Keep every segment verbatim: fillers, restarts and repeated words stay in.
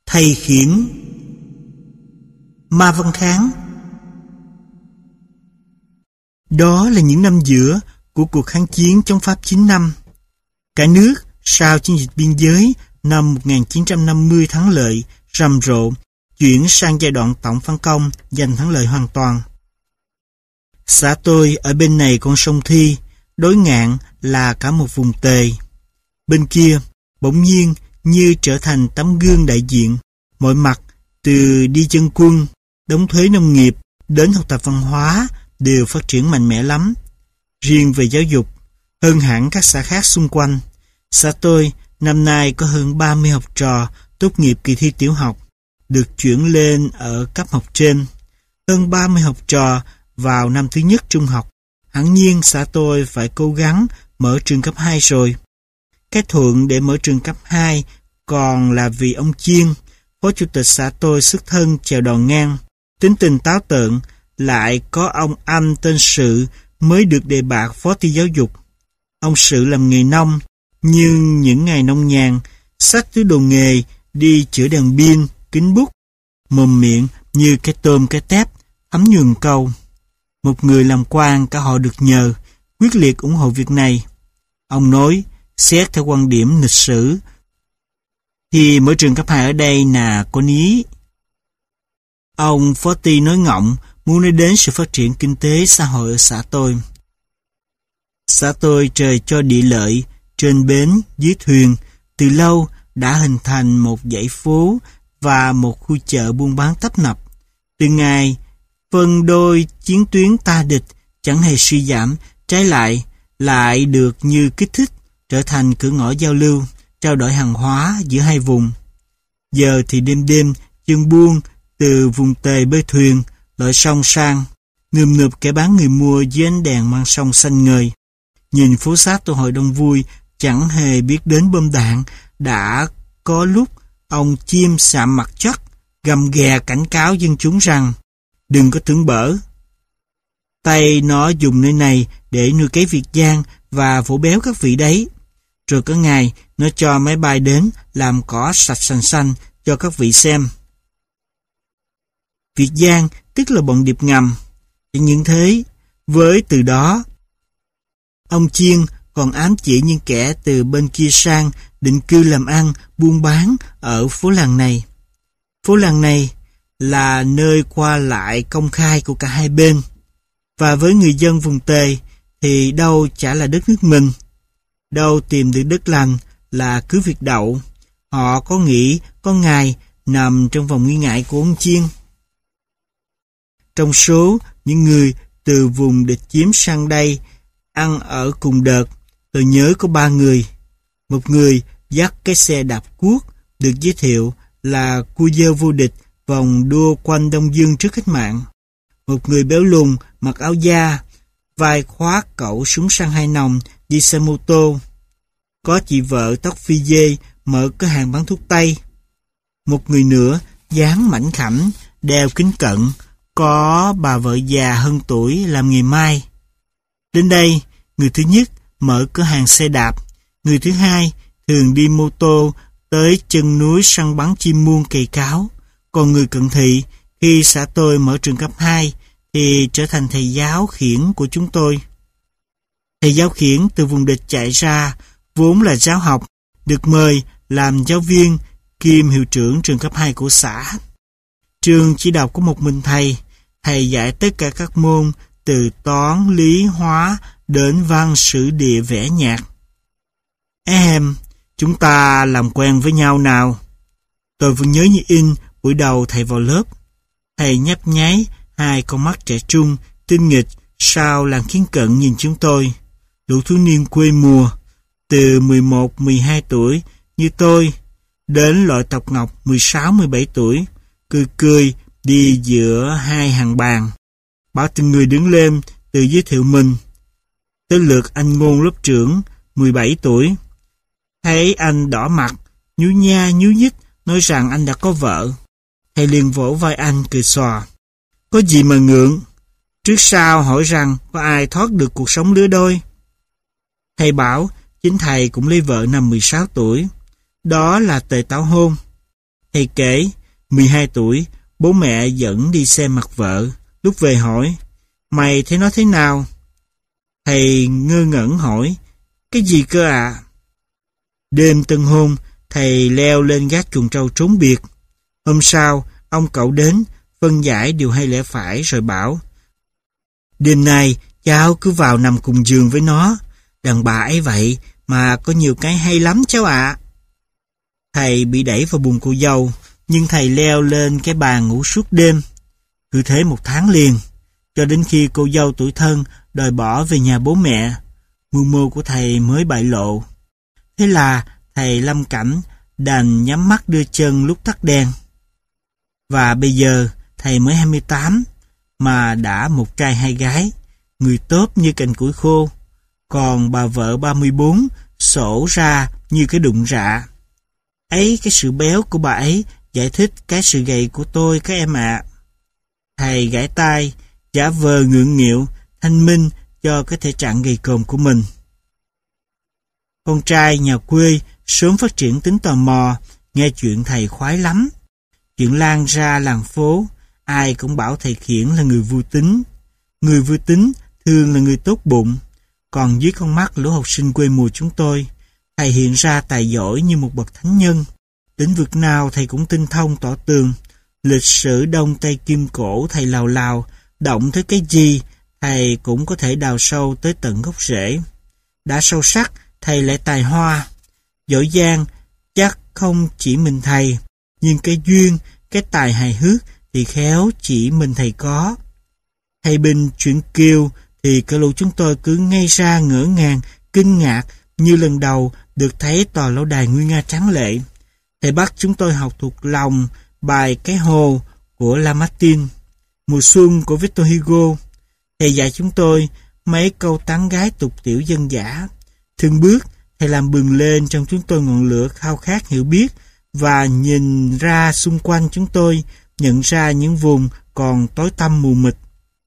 Thầy khiển Ma Văn Kháng. Đó là những năm giữa của cuộc kháng chiến chống Pháp chín năm. Cả nước sau chiến dịch biên giới năm một nghìn chín trăm năm mươi thắng lợi, rầm rộ, chuyển sang giai đoạn tổng phản công, giành thắng lợi hoàn toàn. Xã tôi ở bên này con sông Thi, đối ngạn là cả một vùng tề. Bên kia, bỗng nhiên như trở thành tấm gương đại diện, mọi mặt, từ đi chân quân, đóng thuế nông nghiệp, đến học tập văn hóa, đều phát triển mạnh mẽ lắm. Riêng về giáo dục, hơn hẳn các xã khác xung quanh, xã tôi năm nay có hơn ba mươi học trò tốt nghiệp kỳ thi tiểu học, được chuyển lên ở cấp học trên. Hơn ba mươi học trò vào năm thứ nhất trung học. Hẳn nhiên xã tôi phải cố gắng mở trường cấp hai rồi. Cái thuận để mở trường cấp hai còn là vì ông Chiên, phó chủ tịch xã tôi xuất thân chèo đò ngang, tính tình táo tợn, lại có ông anh tên Sự mới được đề bạt phó ty giáo dục. Ông Sự làm nghề nông, nhưng những ngày nông nhàn, xách túi đồ nghề đi chữa đèn pin, kính bút, mồm miệng như cái tôm cái tép, ấm nhường câu. Một người làm quan cả họ được nhờ, quyết liệt ủng hộ việc này. Ông nói, xét theo quan điểm lịch sử, thì mở trường cấp hai ở đây là có lý. Ông phó ty nói ngọng, muốn nói đến sự phát triển kinh tế xã hội ở xã tôi. Xã tôi trời cho địa lợi, trên bến, dưới thuyền, từ lâu đã hình thành một dãy phố và một khu chợ buôn bán tấp nập. Từ ngày phân đôi chiến tuyến ta địch chẳng hề suy giảm, trái lại, lại được như kích thích, trở thành cửa ngõ giao lưu, trao đổi hàng hóa giữa hai vùng. Giờ thì đêm đêm, chân buôn từ vùng tề bơi thuyền, lội sông sang, ngườm ngượp kẻ bán người mua dưới ánh đèn mang sông xanh ngời. Nhìn phố xá tôi hội đông vui, chẳng hề biết đến bom đạn. Đã có lúc ông chim sạm mặt chắc, gầm ghè cảnh cáo dân chúng rằng đừng có tưởng bở. Tay nó dùng nơi này để nuôi cấy Việt Giang và vỗ béo các vị đấy. Rồi có ngày nó cho máy bay đến làm cỏ sạch xanh xanh cho các vị xem. Việt Giang tức là bọn điệp ngầm. Chẳng những thế, với từ đó, ông Chiên còn ám chỉ những kẻ từ bên kia sang định cư làm ăn, buôn bán ở phố làng này. Phố làng này là nơi qua lại công khai của cả hai bên. Và với người dân vùng tề thì đâu chả là đất nước mình. Đâu tìm được đất lành là cứ việc đậu. Họ có nghĩ có ngày nằm trong vòng nghi ngại của ông Chiên. Trong số những người từ vùng địch chiếm sang đây ăn ở cùng đợt, tôi nhớ có ba người. Một người dắt cái xe đạp cuốc, được giới thiệu là cua dơ vô địch vòng đua quanh Đông Dương trước cách mạng. Một người béo lùn mặc áo da, vai khoác cẩu súng săn hai nòng, đi xe mô tô. Có chị vợ tóc phi dê mở cửa hàng bán thuốc tây. Một người nữa dáng mảnh khảnh, đeo kính cận, có bà vợ già hơn tuổi làm nghề mai. Đến đây, người thứ nhất mở cửa hàng xe đạp, người thứ hai thường đi mô tô tới chân núi săn bắn chim muông cày cáo. Còn người cận thị, khi xã tôi mở trường cấp hai, thì trở thành thầy giáo khiển của chúng tôi. Thầy giáo khiển từ vùng địch chạy ra, vốn là giáo học, được mời làm giáo viên kiêm hiệu trưởng trường cấp hai của xã. Trường chỉ đọc có một mình thầy, thầy dạy tất cả các môn từ toán, lý, hóa đến văn, sử, địa, vẽ, nhạc. Em, chúng ta làm quen với nhau nào. Tôi vẫn nhớ như in buổi đầu thầy vào lớp. Thầy nhấp nháy hai con mắt trẻ trung, tinh nghịch sau làn khiến cận nhìn chúng tôi. Đủ thiếu niên quê mùa, từ mười một, mười hai tuổi như tôi, đến loại tộc ngọc mười sáu, mười bảy tuổi, cười cười đi giữa hai hàng bàn. Bảo từng người đứng lên tự giới thiệu mình. Tới lượt anh Ngôn lớp trưởng, mười bảy tuổi. Thấy anh đỏ mặt, nhú nha nhú nhích, nói rằng anh đã có vợ. Thầy liền vỗ vai anh cười xòa. Có gì mà ngượng? Trước sau hỏi rằng có ai thoát được cuộc sống lứa đôi. Thầy bảo chính thầy cũng lấy vợ năm mười sáu tuổi. Đó là tề tảo hôn. Thầy kể, mười hai tuổi, bố mẹ dẫn đi xem mặt vợ. Lúc về hỏi, mày thấy nó thế nào? Thầy ngơ ngẩn hỏi, cái gì cơ ạ? À? Đêm tân hôn, thầy leo lên gác chuồng trâu trốn biệt. Hôm sau, ông cậu đến, phân giải điều hay lẽ phải rồi bảo, đêm nay cháu cứ vào nằm cùng giường với nó. Đàn bà ấy vậy mà có nhiều cái hay lắm cháu ạ. À. Thầy bị đẩy vào buồng cô dâu, nhưng thầy leo lên cái bàn ngủ suốt đêm. Cứ thế một tháng liền, cho đến khi cô dâu tủi thân đòi bỏ về nhà bố mẹ, mưu mô của thầy mới bại lộ. Thế là thầy lâm cảnh đành nhắm mắt đưa chân lúc tắt đèn. Và bây giờ thầy mới hai mươi tám, mà đã một trai hai gái, người tốt như cành củi khô. Còn bà vợ ba mươi bốn sổ ra như cái đụng rạ. Ấy, cái sự béo của bà ấy giải thích cái sự gầy của tôi các em ạ. À. Thầy gãi tai, giả vờ ngượng nghịu, thanh minh cho cái thể trạng gầy còm của mình. Con trai nhà quê sớm phát triển tính tò mò, nghe chuyện thầy khoái lắm. Chuyện lan ra làng phố, ai cũng bảo thầy Khiển là người vui tính. Người vui tính thường là người tốt bụng. Còn dưới con mắt lũ học sinh quê mùa chúng tôi, thầy hiện ra tài giỏi như một bậc thánh nhân. Lĩnh vực nào thầy cũng tinh thông tỏ tường. Lịch sử Đông Tây Kim Cổ thầy lào lào, động tới cái gì thầy cũng có thể đào sâu tới tận gốc rễ. Đã sâu sắc, thầy lại tài hoa. Giỏi giang chắc không chỉ mình thầy, nhưng cái duyên, cái tài hài hước thì khéo chỉ mình thầy có. Thầy Bình chuyện Kiều thì cả lũ chúng tôi cứ ngây ra ngỡ ngàng, kinh ngạc như lần đầu được thấy tòa lâu đài nguy nga tráng lệ. Thầy bắt chúng tôi học thuộc lòng bài Cái Hồ của Lamartine, Mùa Xuân của Victor Hugo. Thầy dạy chúng tôi mấy câu tán gái tục tiểu dân dã. Từng bước, thầy làm bừng lên trong chúng tôi ngọn lửa khao khát hiểu biết và nhìn ra xung quanh chúng tôi, nhận ra những vùng còn tối tăm mù mịt.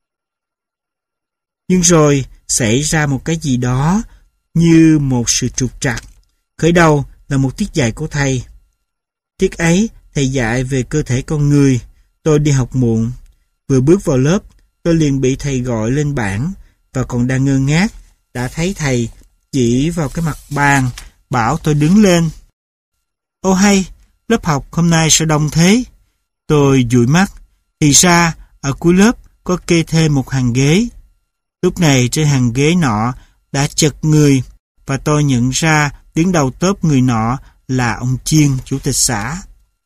Nhưng rồi xảy ra một cái gì đó như một sự trục trặc. Khởi đầu là một tiết dạy của thầy. Tiết ấy thầy dạy về cơ thể con người. Tôi đi học muộn. Vừa bước vào lớp, tôi liền bị thầy gọi lên bảng và còn đang ngơ ngác, đã thấy thầy chỉ vào cái mặt bàn, bảo tôi đứng lên. Ô hay, lớp học hôm nay sao đông thế? Tôi dụi mắt, thì ra ở cuối lớp có kê thêm một hàng ghế. Lúc này trên hàng ghế nọ đã chật người, và tôi nhận ra đứng đầu tốp người nọ là ông Chiên, chủ tịch xã.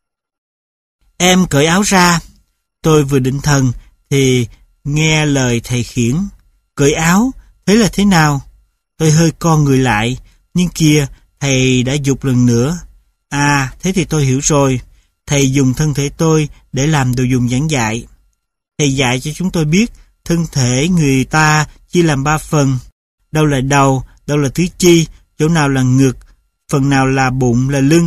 Em cởi áo ra. Tôi vừa định thần thì nghe lời thầy Khiển. Cởi áo, thế là thế nào? Tôi hơi co người lại, nhưng kìa, thầy đã giục lần nữa. À, thế thì tôi hiểu rồi. Thầy dùng thân thể tôi để làm đồ dùng giảng dạy. Thầy dạy cho chúng tôi biết thân thể người ta chia làm ba phần. Đâu là đầu, đâu là tứ chi, chỗ nào là ngực, phần nào là bụng, là lưng.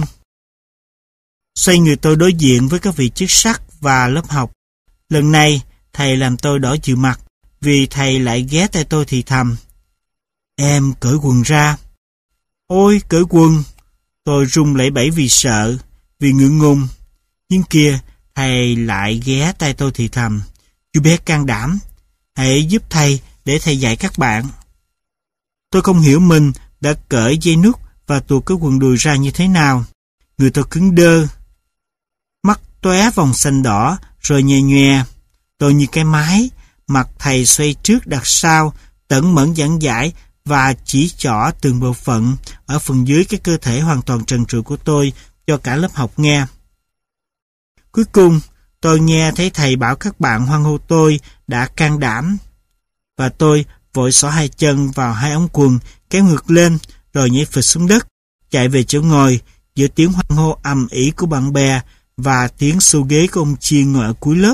Xoay người tôi đối diện với các vị chức sắc và lớp học. Lần này, thầy làm tôi đỏ chịu mặt, vì thầy lại ghé tay tôi thì thầm. Em cởi quần ra. Ôi, cởi quần. Tôi run lẩy bẩy vì sợ, vì ngượng ngùng. Nhưng kìa, thầy lại ghé tay tôi thì thầm. Chú bé can đảm, hãy giúp thầy để thầy dạy các bạn. Tôi không hiểu mình đã cởi dây nút và tuột cái quần đùi ra như thế nào. Người tôi cứng đơ, mắt tóe vòng xanh đỏ rồi nhè nhòe. Tôi như cái máy, mặt thầy xoay trước đặt sau, tẩn mẫn giảng giải và chỉ trỏ từng bộ phận ở phần dưới cái cơ thể hoàn toàn trần trụi của tôi cho cả lớp học nghe. Cuối cùng, tôi nghe thấy thầy bảo các bạn hoan hô tôi đã can đảm. Và tôi vội xỏ hai chân vào hai ống quần, kéo ngược lên, rồi nhảy phịch xuống đất, chạy về chỗ ngồi, giữa tiếng hoan hô ầm ĩ của bạn bè và tiếng xô ghế của ông Chiên ngồi ở cuối lớp.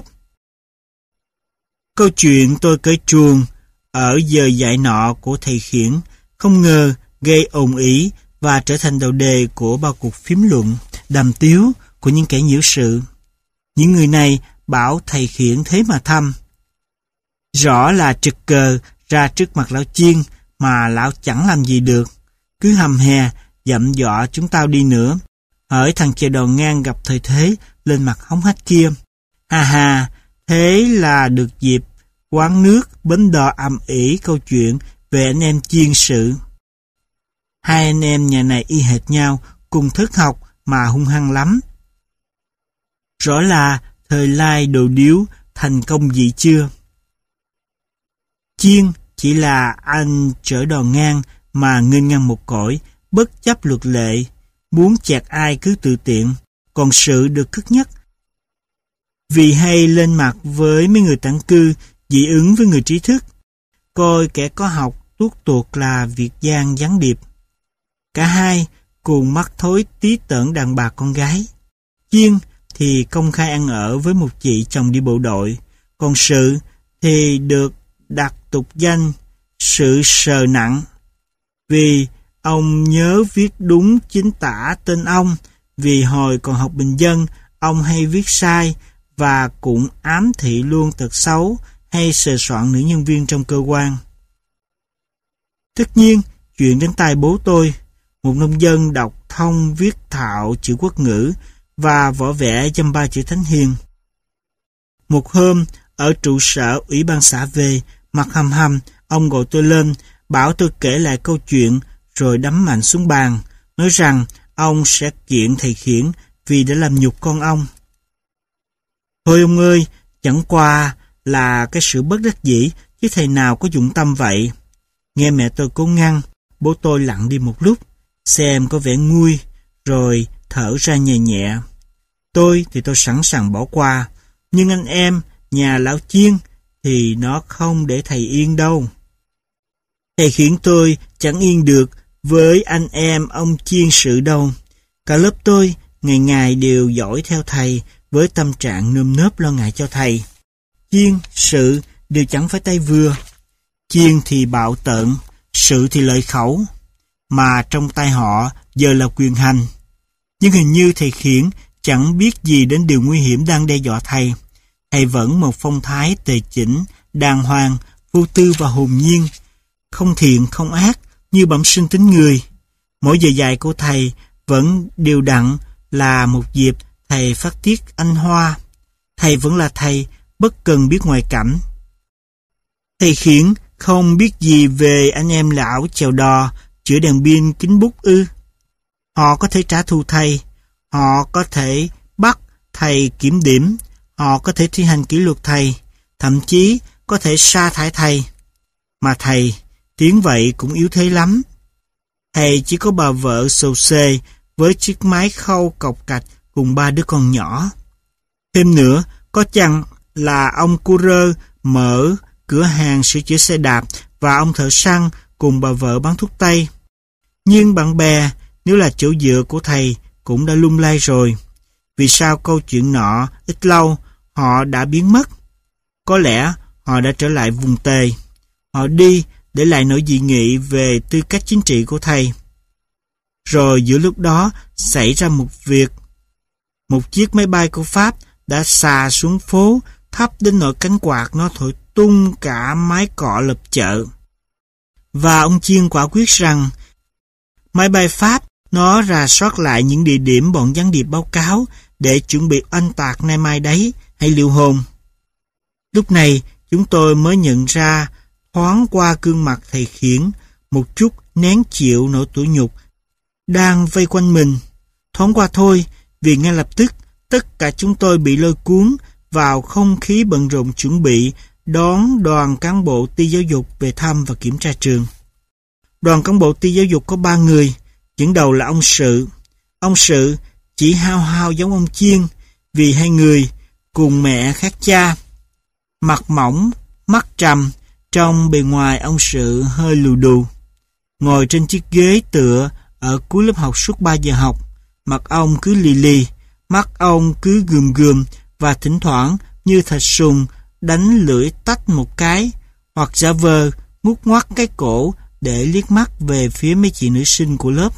Câu chuyện tôi cởi truồng ở giờ dạy nọ của thầy Khiển không ngờ gây ồn ĩ và trở thành đầu đề của bao cuộc phím luận, đàm tiếu của những kẻ nhiễu sự. Những người này bảo thầy Khiển thế mà thăm. Rõ là trực cờ ra trước mặt lão Chiên mà lão chẳng làm gì được. Cứ hầm hè, dặm dọa chúng tao đi nữa. hỡi thằng chèo đò ngang gặp thời thế lên mặt hống hách kia. Ha ha, thế là được dịp quán nước bến đò ầm ĩ câu chuyện về anh em chiên sự. Hai anh em nhà này y hệt nhau, cùng thức học mà hung hăng lắm. Rõ là thời lai đồ điếu thành công gì chưa? Chiên chỉ là anh chở đò ngang mà nghênh ngang một cõi, bất chấp luật lệ, muốn chẹt ai cứ tự tiện, còn sự được cất nhắc. Vì hay lên mặt với mấy người tản cư, dị ứng với người trí thức, coi kẻ có học tuốt tuột là việc gian gián điệp. Cả hai cùng mắc thối tí tởn đàn bà con gái. Chiên thì công khai ăn ở với một chị chồng đi bộ đội, còn sự thì được đặt tục danh sự sờ nặng, vì ông nhớ viết đúng chính tả tên ông, vì hồi còn học bình dân ông hay viết sai và cũng ám thị luôn tật xấu hay sờ soạn nữ nhân viên trong cơ quan. Tất nhiên, chuyện đến tai bố tôi, một nông dân đọc thông viết thạo chữ quốc ngữ và võ vẽ dăm ba chữ thánh hiền. Một hôm, ở trụ sở ủy ban xã về, mặt hầm hầm, ông gọi tôi lên, bảo tôi kể lại câu chuyện, rồi đấm mạnh xuống bàn, nói rằng ông sẽ kiện thầy Khiển vì đã làm nhục con ông. Thôi ông ơi, chẳng qua là cái sự bất đắc dĩ, chứ thầy nào có dụng tâm vậy. Nghe mẹ tôi cố ngăn, bố tôi lặng đi một lúc, xem có vẻ nguôi, rồi thở ra nhẹ nhẹ. Tôi thì tôi sẵn sàng bỏ qua, nhưng anh em, nhà lão Chiên, thì nó không để thầy yên đâu. Thầy Khiển tôi chẳng yên được với anh em ông Chiên sự đâu. Cả lớp tôi ngày ngày đều dõi theo thầy với tâm trạng nơm nớp lo ngại cho thầy. Chiên, sự đều chẳng phải tay vừa. Chiên thì bạo tợn, sự thì lợi khẩu, mà trong tay họ giờ là quyền hành. Nhưng hình như thầy Khiển chẳng biết gì đến điều nguy hiểm đang đe dọa thầy. Thầy vẫn một phong thái tề chỉnh, đàng hoàng, vô tư và hồn nhiên, không thiện không ác như bẩm sinh tính người. Mỗi giờ dạy của thầy vẫn đều đặn là một dịp thầy phát tiết anh hoa. Thầy vẫn là thầy, bất cần biết ngoại cảnh. Thầy Khiển không biết gì về anh em lão chèo đò, chữa đèn pin kính bút ư? Họ có thể trả thù thầy, họ có thể bắt thầy kiểm điểm, họ có thể thi hành kỷ luật thầy, thậm chí có thể sa thải thầy. Mà thầy, tiếng vậy cũng yếu thế lắm. Thầy chỉ có bà vợ xồ xề với chiếc máy khâu cọc cạch cùng ba đứa con nhỏ. Thêm nữa, có chăng là ông Courier mở cửa hàng sửa chữa xe đạp và ông thợ săn cùng bà vợ bán thuốc tây. Nhưng bạn bè, nếu là chỗ dựa của thầy, cũng đã lung lay rồi. Vì sao câu chuyện nọ ít lâu họ đã biến mất? Có lẽ họ đã trở lại vùng Tề. Họ đi để lại nỗi dị nghị về tư cách chính trị của thầy. Rồi giữa lúc đó xảy ra một việc. Một chiếc máy bay của Pháp đã xà xuống phố, thấp đến nỗi cánh quạt nó thổi tung cả mái cọ lập chợ. Và ông Chiên quả quyết rằng máy bay Pháp nó rà soát lại những địa điểm bọn gián điệp báo cáo để chuẩn bị oanh tạc nay mai đấy hay liệu hồn. Lúc này chúng tôi mới nhận ra thoáng qua gương mặt thầy Khiển một chút nén chịu nỗi tủi nhục đang vây quanh mình. Thoáng qua thôi, vì ngay lập tức tất cả chúng tôi bị lôi cuốn vào không khí bận rộn chuẩn bị đón đoàn cán bộ ty giáo dục về thăm và kiểm tra trường. Đoàn cán bộ ty giáo dục có ba người, dẫn đầu là ông Sự. Ông Sự chỉ hao hao giống ông Chiên, vì hai người cùng mẹ khác cha. Mặt mỏng, mắt trầm, trong bề ngoài ông Sự hơi lù đù. Ngồi trên chiếc ghế tựa ở cuối lớp học suốt ba giờ học, mặt ông cứ lì lì, mắt ông cứ gườm gườm và thỉnh thoảng như thạch sùng đánh lưỡi tách một cái, hoặc giả vờ ngút ngoắt cái cổ để liếc mắt về phía mấy chị nữ sinh của lớp.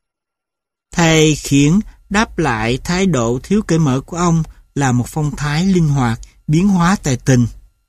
Thầy Khiển đáp lại thái độ thiếu cởi mở của ông là một phong thái linh hoạt, biến hóa tài tình.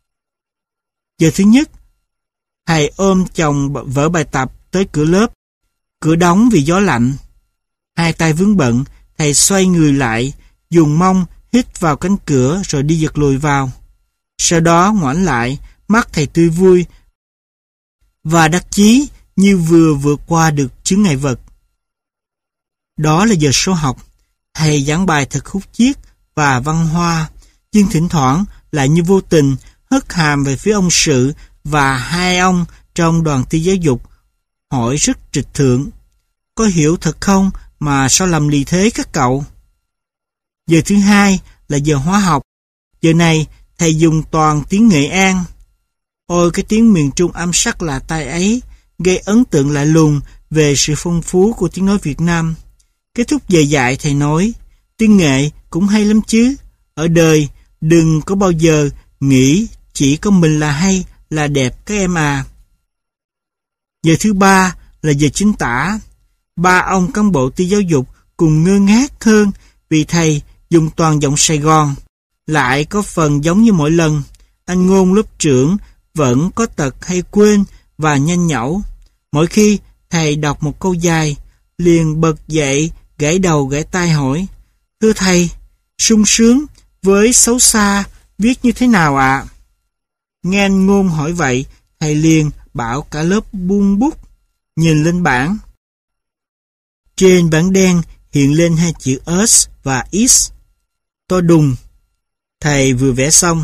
Giờ thứ nhất, thầy ôm chồng vở bài tập tới cửa lớp. Cửa đóng vì gió lạnh. Hai tay vướng bận, Thầy xoay người lại, dùng mông hít vào cánh cửa rồi đi giật lùi vào. Sau đó ngoảnh lại, mắt thầy tươi vui và đắc chí như vừa vượt qua được chướng ngại vật. Đó là giờ số học. Thầy giảng bài thật khúc chiết và văn hoa, nhưng thỉnh thoảng lại như vô tình hất hàm về phía ông Sự và hai ông trong đoàn ty giáo dục, hỏi rất trịch thượng: có hiểu thật không mà sao lầm lì thế các cậu? Giờ thứ hai là giờ hóa học. Giờ này thầy dùng toàn tiếng Nghệ An. Ôi, cái tiếng miền Trung âm sắc lạ tai ấy gây ấn tượng lạ lùng về sự phong phú của tiếng nói Việt Nam. Kết thúc giờ dạy thầy nói: tiếng Nghệ cũng hay lắm chứ. Ở đời đừng có bao giờ nghĩ chỉ có mình là hay, là đẹp các em à. Giờ thứ ba là giờ chính tả. Ba ông cán bộ ty giáo dục cùng ngơ ngác hơn vì thầy dùng toàn giọng Sài Gòn. Lại có phần giống như mỗi lần, anh Ngôn lớp trưởng vẫn có tật hay quên và nhanh nhẩu. Mỗi khi thầy đọc một câu dài, liền bật dậy gãy đầu gãy tai hỏi: thưa thầy, sung sướng với xấu xa viết như thế nào ạ? À? Nghe anh Ngôn hỏi vậy, thầy liền bảo cả lớp buông bút, nhìn lên bảng. Trên bảng đen hiện lên hai chữ S và X to đùng. Thầy vừa vẽ xong.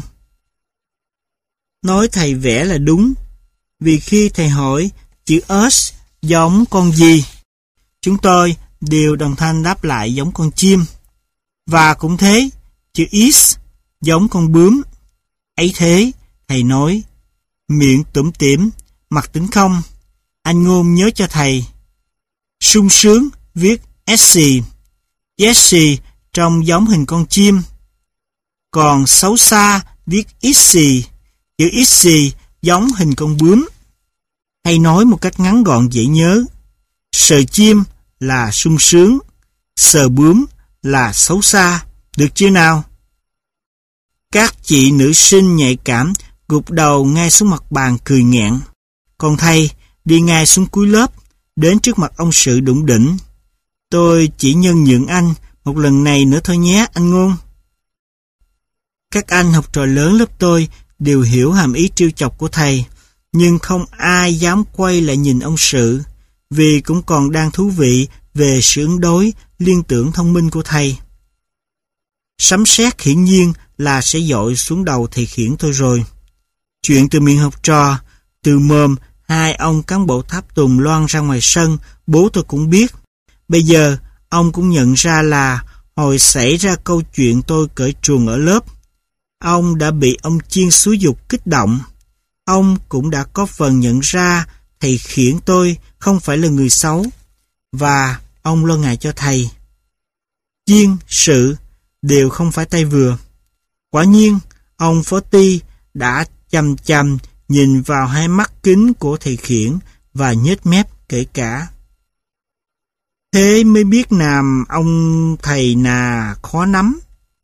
Nói thầy vẽ là đúng, vì khi thầy hỏi chữ S giống con gì, chúng tôi đều đồng thanh đáp lại giống con chim. Và cũng thế, chữ X giống con bướm. Ấy thế, thầy nói, miệng tủm tỉm, mặt tính không. Anh Ngôn nhớ cho thầy. Sung sướng viết S, S trông giống hình con chim. Còn xấu xa viết X, chữ X giống hình con bướm. Hay nói một cách ngắn gọn dễ nhớ, sờ chim là sung sướng, sờ bướm là xấu xa. Được chưa nào? Các chị nữ sinh nhạy cảm gục đầu ngay xuống mặt bàn cười nghẹn. Còn thầy đi ngay xuống cuối lớp, đến trước mặt ông Sự đủng đỉnh. Tôi chỉ nhân nhượng anh một lần này nữa thôi nhé, anh Ngôn. Các anh học trò lớn lớp tôi đều hiểu hàm ý trêu chọc của thầy, nhưng không ai dám quay lại nhìn ông Sự, vì cũng còn đang thú vị về sự ứng đối liên tưởng thông minh của thầy. Sấm sét hiển nhiên là sẽ dội xuống đầu thầy Khiển tôi rồi. Chuyện từ miệng học trò, từ mồm hai ông cán bộ tháp tùng loan ra ngoài sân, bố tôi cũng biết. Bây giờ ông cũng nhận ra là hồi xảy ra câu chuyện tôi cởi truồng ở lớp, ông đã bị ông Chiên xúi giục kích động. Ông cũng đã có phần nhận ra thầy Khiển tôi không phải là người xấu, và ông lo ngại cho thầy. Chiên, Sự đều không phải tay vừa. Quả nhiên, ông Phó Ty đã chằm chằm nhìn vào hai mắt kính của thầy Khiển và nhếch mép kể cả. Thế mới biết nàm ông thầy nà khó nắm.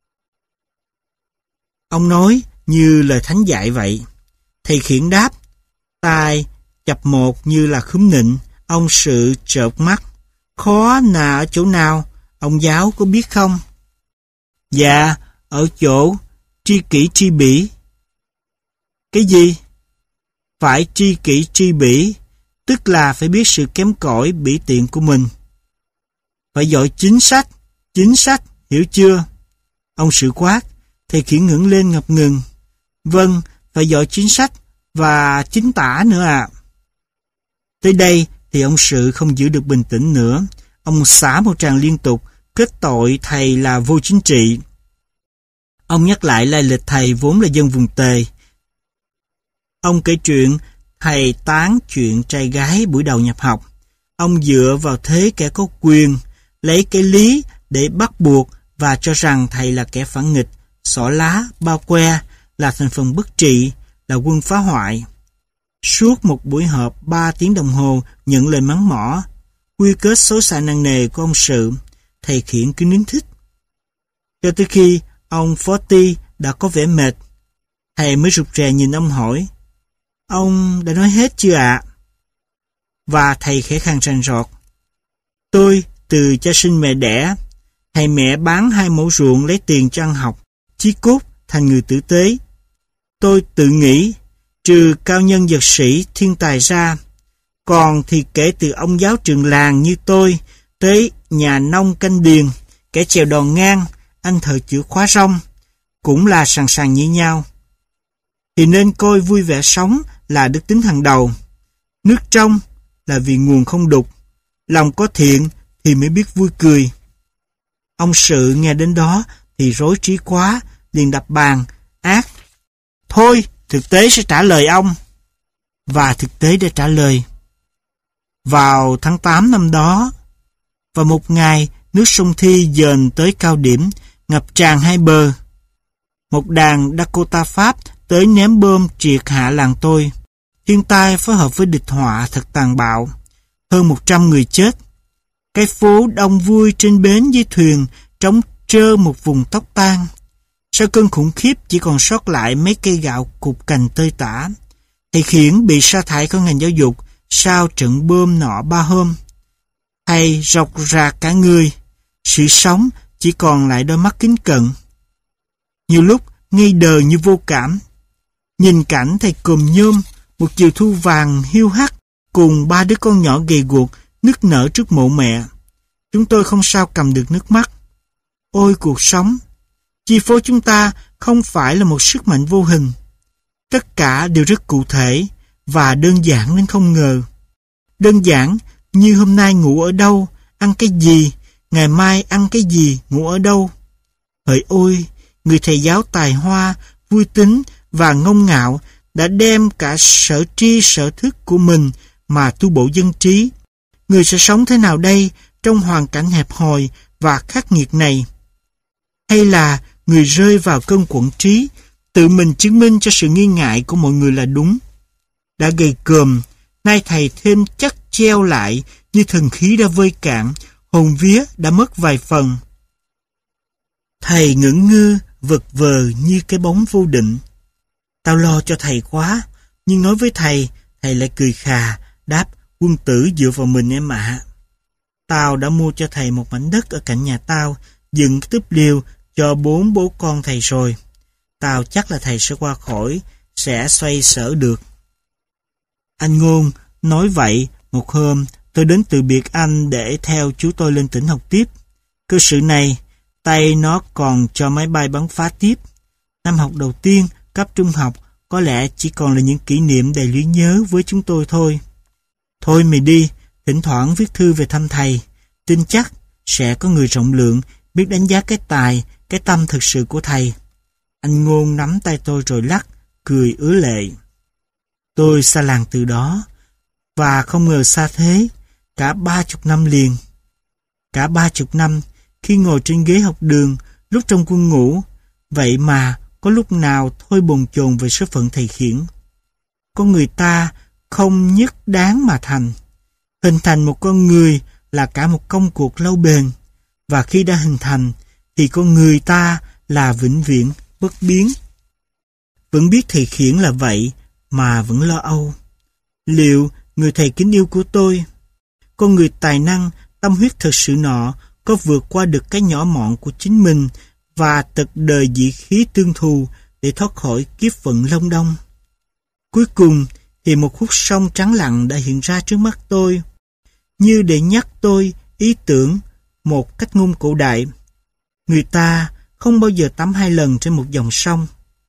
Ông nói như lời thánh dạy vậy. Thầy Khiển đáp, tai chập một như là khúm nịnh. Ông Sự trợn mắt. Khó nà ở chỗ nào, ông giáo có biết không? Dạ, ở chỗ tri kỷ tri bỉ. Cái gì? Phải tri kỷ tri bỉ, tức là phải biết sự kém cỏi bỉ tiện của mình. Phải giỏi chính sách, chính sách, hiểu chưa? Ông Sự quát. Thầy Khiển ngẩng lên ngập ngừng. Vâng, phải giỏi chính sách và chính tả nữa à. Tới đây thì ông Sự không giữ được bình tĩnh nữa. Ông xả một tràng liên tục, kết tội thầy là vô chính trị. Ông nhắc lại lai lịch thầy vốn là dân vùng Tề. Ông kể chuyện thầy tán chuyện trai gái buổi đầu nhập học. Ông dựa vào thế kẻ có quyền, lấy cái lý để bắt buộc và cho rằng thầy là kẻ phản nghịch, xỏ lá, bao que, là thành phần bất trị, là quân phá hoại. Suốt một buổi họp ba tiếng đồng hồ nhận lời mắng mỏ, quy kết xấu xa nặng nề của ông Sự, thầy Khiển cứ nín thinh. Cho tới khi ông Phó Ty đã có vẻ mệt, thầy mới rụt rè nhìn ông hỏi, ông đã nói hết chưa ạ? Và thầy khẽ khàng rành rọt, tôi từ cha sinh mẹ đẻ, Thầy mẹ bán hai mẫu ruộng lấy tiền cho ăn học, chí cốt thành người tử tế. Tôi tự nghĩ, trừ cao nhân vật sĩ thiên tài ra, còn thì kể từ ông giáo trường làng như tôi, tới nhà nông canh điền, kẻ chèo đòn ngang, anh thợ chữa khóa rong, cũng là sàng sàng như nhau. Thì nên coi vui vẻ sống là đức tính hàng đầu. Nước trong là vì nguồn không đục, lòng có thiện thì mới biết vui cười. Ông Sự nghe đến đó thì rối trí quá, liền đập bàn, ác. Thôi, thực tế sẽ trả lời ông. Và thực tế đã trả lời. Vào tháng tám năm đó, vào một ngày, nước sông Thi dền tới cao điểm, ngập tràn hai bờ. Một đàn Dakota Pháp tới ném bom triệt hạ làng tôi. Thiên tai phối hợp với địch họa thật tàn bạo. Hơn một trăm người chết. Cái phố đông vui trên bến với thuyền trống trơ một vùng tóc tan. Sau cơn khủng khiếp chỉ còn sót lại mấy cây gạo cục cành tơi tả. Thầy Khiển bị sa thải khỏi ngành giáo dục sau trận bom nọ ba hôm. Thầy rọc rạc cả người. Sự sống chỉ còn lại đôi mắt kính cận. Nhiều lúc ngây đờ như vô cảm. Nhìn cảnh thầy cồm nhôm, một chiều thu vàng hiu hắt cùng ba đứa con nhỏ gầy guộc nức nở trước mộ mẹ. Chúng tôi không sao cầm được nước mắt. Ôi cuộc sống! Chi phối chúng ta không phải là một sức mạnh vô hình. Tất cả đều rất cụ thể và đơn giản đến không ngờ. Đơn giản như hôm nay ngủ ở đâu, ăn cái gì, ngày mai ăn cái gì, ngủ ở đâu. Hỡi ôi, người thầy giáo tài hoa, vui tính và ngông ngạo đã đem cả sở tri sở thức của mình mà tu bổ dân trí. Người sẽ sống thế nào đây trong hoàn cảnh hẹp hòi và khắc nghiệt này? Hay là người rơi vào cơn quẫn trí, tự mình chứng minh cho sự nghi ngại của mọi người là đúng? Đã gầy còm, nay thầy thêm chắc treo lại như thần khí đã vơi cạn, hồn vía đã mất vài phần. Thầy ngẩn ngơ, vật vờ như cái bóng vô định. Tao lo cho thầy quá, nhưng nói với thầy, thầy lại cười khà, đáp: quân tử dựa vào mình em ạ. Tao đã mua cho thầy một mảnh đất ở cạnh nhà tao, dựng cái túp liều cho bốn bố con thầy rồi. Tao chắc là thầy sẽ qua khỏi, sẽ xoay sở được. Anh Ngôn nói vậy, một hôm tôi đến từ biệt anh để theo chú tôi lên tỉnh học tiếp. Cơ sự này, tay nó còn cho máy bay bắn phá tiếp. Năm học đầu tiên, cấp trung học, có lẽ chỉ còn là những kỷ niệm đầy luyến nhớ với chúng tôi thôi. Thôi mày đi, thỉnh thoảng viết thư về thăm thầy. Tin chắc sẽ có người rộng lượng, biết đánh giá cái tài, cái tâm thực sự của thầy. Anh Ngôn nắm tay tôi rồi lắc, cười ứa lệ. Tôi xa làng từ đó, và không ngờ xa thế, cả ba chục năm liền. Cả ba chục năm, khi ngồi trên ghế học đường, lúc trong quân ngũ, vậy mà có lúc nào thôi bồn chồn về số phận thầy Khiển. Con người ta không nhất đáng mà thành. Hình thành một con người là cả một công cuộc lâu bền, và khi đã hình thành, thì con người ta là vĩnh viễn, bất biến. Vẫn biết thầy Khiển là vậy, mà vẫn lo âu. Liệu người thầy kính yêu của tôi, con người tài năng, tâm huyết thật sự nọ, có vượt qua được cái nhỏ mọn của chính mình và tật đời dị khí tương thù để thoát khỏi kiếp vận long đong? Cuối cùng thì một khúc sông trắng lặng đã hiện ra trước mắt tôi, như để nhắc tôi ý tưởng một cách ngôn cổ đại. Người ta không bao giờ tắm hai lần trên một dòng sông.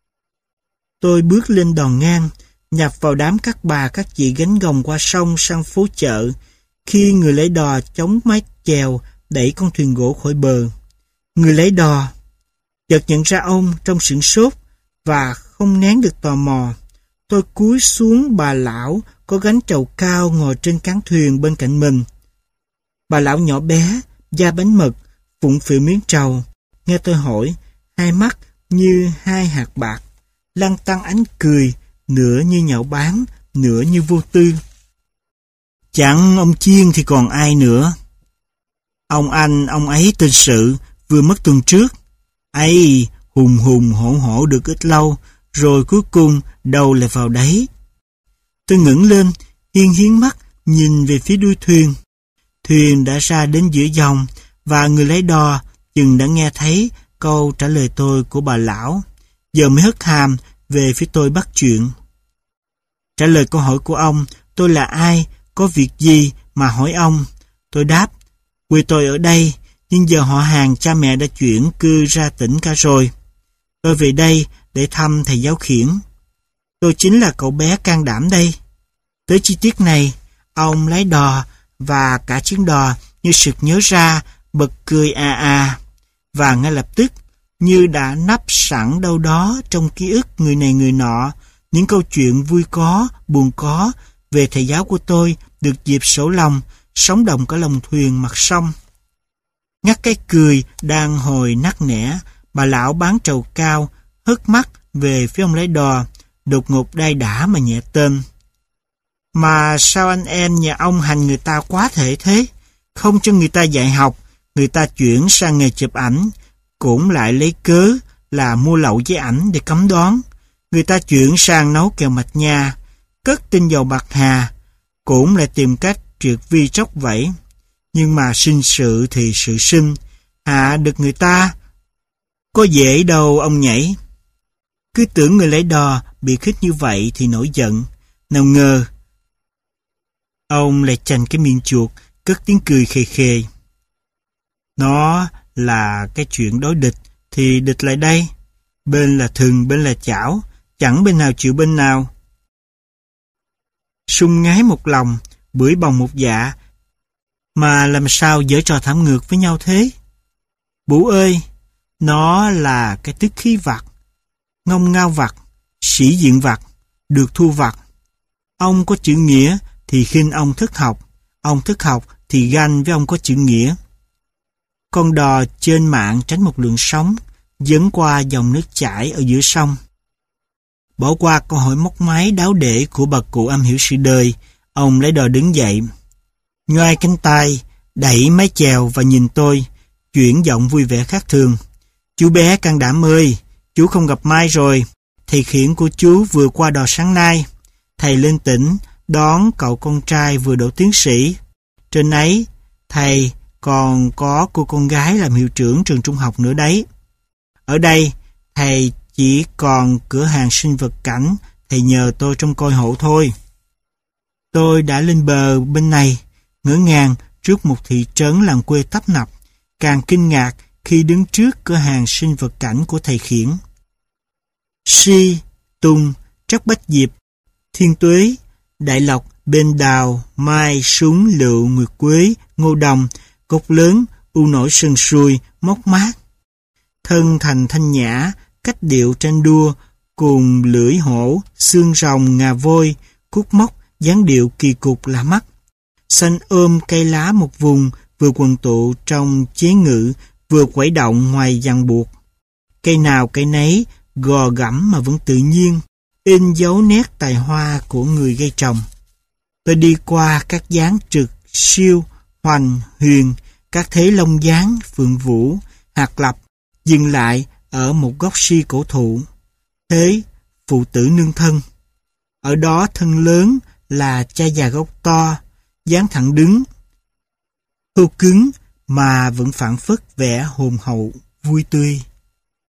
Tôi bước lên đò ngang, nhập vào đám các bà các chị gánh gồng qua sông sang phố chợ, khi người lấy đò chống mái chèo đẩy con thuyền gỗ khỏi bờ. Người lấy đò chợt nhận ra ông trong sửng sốt và không nén được tò mò. Tôi cúi xuống bà lão có gánh trầu cao ngồi trên cán thuyền bên cạnh mình. Bà lão nhỏ bé, da bánh mật, phụng phịu miếng trầu. Nghe tôi hỏi, hai mắt như hai hạt bạc, lăn tăn ánh cười, nửa như nhạo báng, nửa như vô tư. Chẳng ông Chiên thì còn ai nữa. Ông anh, ông ấy tên Sự, vừa mất tuần trước. Ấy, hùng hùng hổ hổ được ít lâu, rồi cuối cùng đầu lại vào đấy. Tôi ngẩng lên, hiên hiến mắt, nhìn về phía đuôi thuyền. Thuyền đã ra đến giữa dòng, và người lấy đò chừng đã nghe thấy câu trả lời tôi của bà lão, giờ mới hất hàm về phía tôi bắt chuyện. Trả lời câu hỏi của ông, tôi là ai, có việc gì mà hỏi ông? Tôi đáp, quê tôi ở đây, nhưng giờ họ hàng cha mẹ đã chuyển cư ra tỉnh cả rồi. Tôi về đây để thăm thầy giáo khiển. Tôi chính là cậu bé can đảm đây. Tới chi tiết này, ông lái đò và cả chuyến đò như sực nhớ ra, bật cười à à. Và ngay lập tức, như đã nắp sẵn đâu đó trong ký ức người này người nọ, những câu chuyện vui có, buồn có về thầy giáo của tôi được dịp sổ lòng, sống đồng cả lòng thuyền mặt sông. Ngắt cái cười đang hồi nắc nẻ, bà lão bán trầu cao, hất mắt về phía ông lái đò, đột ngột đai đả mà nhẹ tên. Mà sao anh em nhà ông hành người ta quá thể thế? Không cho người ta dạy học, người ta chuyển sang nghề chụp ảnh, cũng lại lấy cớ là mua lậu giấy ảnh để cấm đoán. Người ta chuyển sang nấu kẹo mạch nha, cất tinh dầu bạc hà, cũng lại tìm cách triệt vi tróc vẫy. Nhưng mà sinh sự thì sự sinh, hạ được người ta, có dễ đâu ông nhảy. Cứ tưởng người lấy đò bị khích như vậy thì nổi giận, nào ngờ. Ông lại chành cái miệng chuột, cất tiếng cười khề khề. Nó là cái chuyện đối địch, thì địch lại đây. Bên là thừng, bên là chảo, chẳng bên nào chịu bên nào. Sung ngái một lòng, bưởi bồng một dạ, mà làm sao giở trò thảm ngược với nhau thế? Bủ ơi, nó là cái tức khí vặt, ngông ngao vặt, sĩ diện vặt, được thu vặt. Ông có chữ nghĩa thì khinh ông thức học, ông thức học thì ganh với ông có chữ nghĩa. Con đò trên mạng tránh một lượng sóng, dấn qua dòng nước chảy ở giữa sông. Bỏ qua câu hỏi móc máy đáo để của bà cụ am hiểu sự đời, ông lấy đò đứng dậy, nhoai cánh tay, đẩy mái chèo và nhìn tôi, chuyển giọng vui vẻ khác thường. Chú bé can đảm ơi, chú không gặp Mai rồi. Thầy khiển của chú vừa qua đò sáng nay. Thầy lên tỉnh, đón cậu con trai vừa đỗ tiến sĩ. Trên ấy, thầy còn có cô con gái làm hiệu trưởng trường trung học nữa đấy. Ở đây, thầy chỉ còn cửa hàng sinh vật cảnh, thầy nhờ tôi trông coi hộ thôi. Tôi đã lên bờ bên này, ngỡ ngàng trước một thị trấn làng quê tấp nập, càng kinh ngạc khi đứng trước cửa hàng sinh vật cảnh của thầy khiển. Si, Tùng, Trắc Bách Diệp, Thiên Tuế, Đại Lộc, Bên Đào, Mai, Súng, Lựu, Nguyệt Quế, Ngô Đồng, Cốc Lớn, U Nổi Sần Sùi, Móc Mát. Thân thành thanh nhã, cách điệu tranh đua, cùng lưỡi hổ, xương rồng, ngà voi, cúc móc, dáng điệu kỳ cục lạ mắt. Xanh ôm cây lá một vùng, vừa quần tụ trong chế ngự, vừa quẩy động ngoài ràng buộc. Cây nào cây nấy, gò gẫm mà vẫn tự nhiên, in dấu nét tài hoa của người gây trồng. Tôi đi qua các dáng trực, siêu, hoành, huyền, các thế long dáng, phượng vũ, hạt lập, dừng lại ở một gốc si cổ thụ. Thế, phụ tử nương thân. Ở đó thân lớn là cha già gốc to, dáng thẳng đứng, hưu cứng mà vẫn phảng phất vẻ hồn hậu, vui tươi.